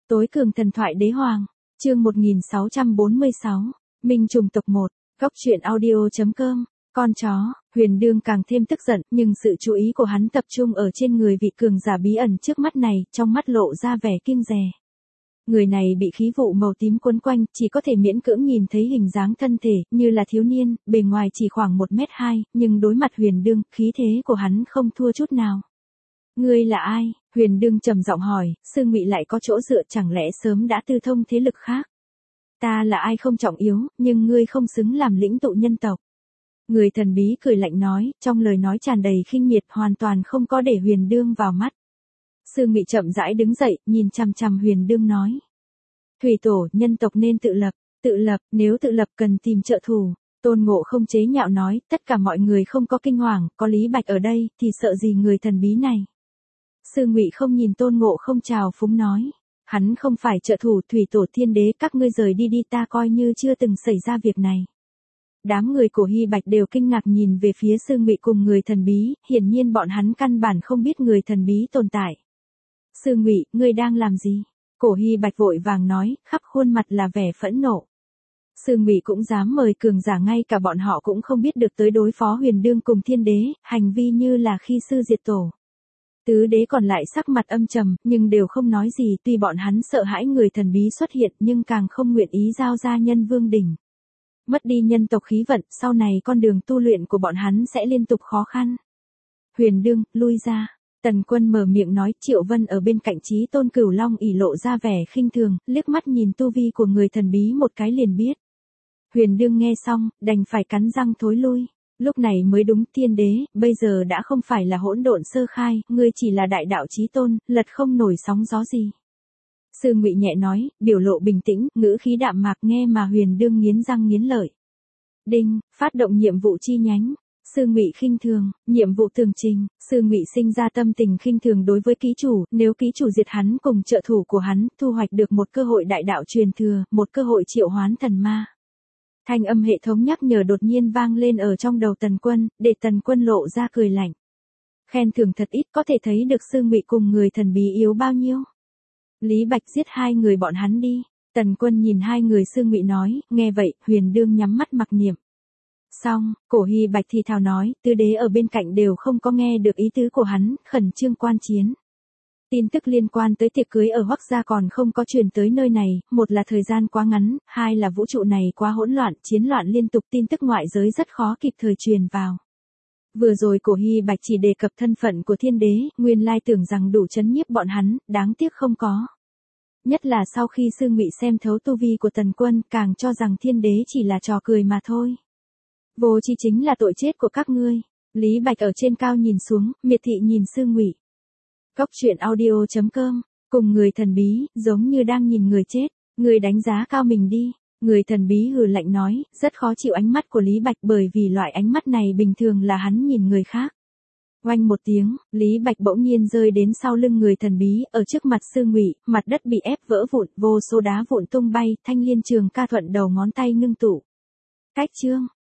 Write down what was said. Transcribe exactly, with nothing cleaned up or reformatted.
Tối cường thần thoại đế hoàng, chương một nghìn sáu trăm bốn mươi sáu, Minh trùng tộc một, góc truyện audio.com, con chó, Huyền Đương càng thêm tức giận, nhưng sự chú ý của hắn tập trung ở trên người vị cường giả bí ẩn trước mắt này, trong mắt lộ ra vẻ kiêng dè. Người này bị khí vụ màu tím quấn quanh, chỉ có thể miễn cưỡng nhìn thấy hình dáng thân thể, như là thiếu niên, bề ngoài chỉ khoảng một mét hai, nhưng đối mặt Huyền Đương, khí thế của hắn không thua chút nào. Ngươi là ai? Huyền Đương trầm giọng hỏi, Sư Ngụy lại có chỗ dựa, chẳng lẽ sớm đã tư thông thế lực khác? Ta là ai không trọng yếu, nhưng ngươi không xứng làm lĩnh tụ nhân tộc. Người thần bí cười lạnh nói, trong lời nói tràn đầy khinh miệt, hoàn toàn không có để Huyền Đương vào mắt. Sư Ngụy chậm rãi đứng dậy, nhìn chằm chằm Huyền Đương nói. Thủy tổ, nhân tộc nên tự lập, tự lập, nếu tự lập cần tìm trợ thủ. Tôn Ngộ không chế nhạo nói, tất cả mọi người không có kinh hoàng, có Lý Bạch ở đây, thì sợ gì người thần bí này. Sư Ngụy không nhìn Tôn Ngộ không trào phúng nói. Hắn không phải trợ thủ, thủy tổ thiên đế, các ngươi rời đi đi, ta coi như chưa từng xảy ra việc này. Đám người của Hy Bạch đều kinh ngạc nhìn về phía Sư Ngụy cùng người thần bí, hiển nhiên bọn hắn căn bản không biết người thần bí tồn tại. Sư Ngụy, ngươi đang làm gì? Cổ Hy Bạch vội vàng nói, khắp khuôn mặt là vẻ phẫn nộ. Sư Ngụy cũng dám mời cường giả, ngay cả bọn họ cũng không biết được tới đối phó Huyền Đương cùng thiên đế, hành vi như là khi sư diệt tổ. Tứ đế còn lại sắc mặt âm trầm, nhưng đều không nói gì, tuy bọn hắn sợ hãi người thần bí xuất hiện nhưng càng không nguyện ý giao ra Nhân Vương đỉnh. Mất đi nhân tộc khí vận, sau này con đường tu luyện của bọn hắn sẽ liên tục khó khăn. Huyền Đương, lui ra. Tần Quân mở miệng nói, Triệu Vân ở bên cạnh Chí Tôn Cửu Long ỷ lộ ra vẻ khinh thường, liếc mắt nhìn tu vi của người thần bí một cái liền biết. Huyền Đương nghe xong, đành phải cắn răng thối lui. Lúc này mới đúng, thiên đế, bây giờ đã không phải là hỗn độn sơ khai, ngươi chỉ là đại đạo chí tôn, lật không nổi sóng gió gì. Sư Ngụy nhẹ nói, biểu lộ bình tĩnh, ngữ khí đạm mạc, nghe mà Huyền Đương nghiến răng nghiến lợi. Đinh, phát động nhiệm vụ chi nhánh. Sư Ngụy khinh thường, nhiệm vụ tường trình. Sư Ngụy sinh ra tâm tình khinh thường đối với ký chủ, nếu ký chủ diệt hắn cùng trợ thủ của hắn, thu hoạch được một cơ hội đại đạo truyền thừa, một cơ hội triệu hoán thần ma. Thanh âm hệ thống nhắc nhở đột nhiên vang lên ở trong đầu Tần Quân, để Tần Quân lộ ra cười lạnh. Khen thưởng thật ít, có thể thấy được Sư Ngụy cùng người thần bí yếu bao nhiêu. Lý Bạch giết hai người bọn hắn đi. Tần Quân nhìn hai người Sư Ngụy nói, nghe vậy, Huyền Đương nhắm mắt mặc niệm. Xong, Cổ Hy Bạch thì thào nói, tứ đế ở bên cạnh đều không có nghe được ý tứ của hắn, khẩn trương quan chiến. Tin tức liên quan tới tiệc cưới ở Hoắc gia còn không có truyền tới nơi này, một là thời gian quá ngắn, hai là vũ trụ này quá hỗn loạn, chiến loạn liên tục, tin tức ngoại giới rất khó kịp thời truyền vào. Vừa rồi Cổ Hy Bạch chỉ đề cập thân phận của thiên đế, nguyên lai tưởng rằng đủ chấn nhiếp bọn hắn, đáng tiếc không có. Nhất là sau khi Sư Ngụy xem thấu tu vi của Tần Quân, càng cho rằng thiên đế chỉ là trò cười mà thôi. Vô tri chính là tội chết của các ngươi. Lý Bạch ở trên cao nhìn xuống, miệt thị nhìn Sư Ngụy. Góc truyện audio.com, cùng người thần bí, giống như đang nhìn người chết, người đánh giá cao mình đi. Người thần bí hừ lạnh nói, rất khó chịu ánh mắt của Lý Bạch bởi vì loại ánh mắt này bình thường là hắn nhìn người khác. Oanh một tiếng, Lý Bạch bỗng nhiên rơi đến sau lưng người thần bí, ở trước mặt Sư Ngụy, mặt đất bị ép vỡ vụn, vô số đá vụn tung bay, thanh liên trường ca thuận đầu ngón tay ngưng tụ. Cách chương.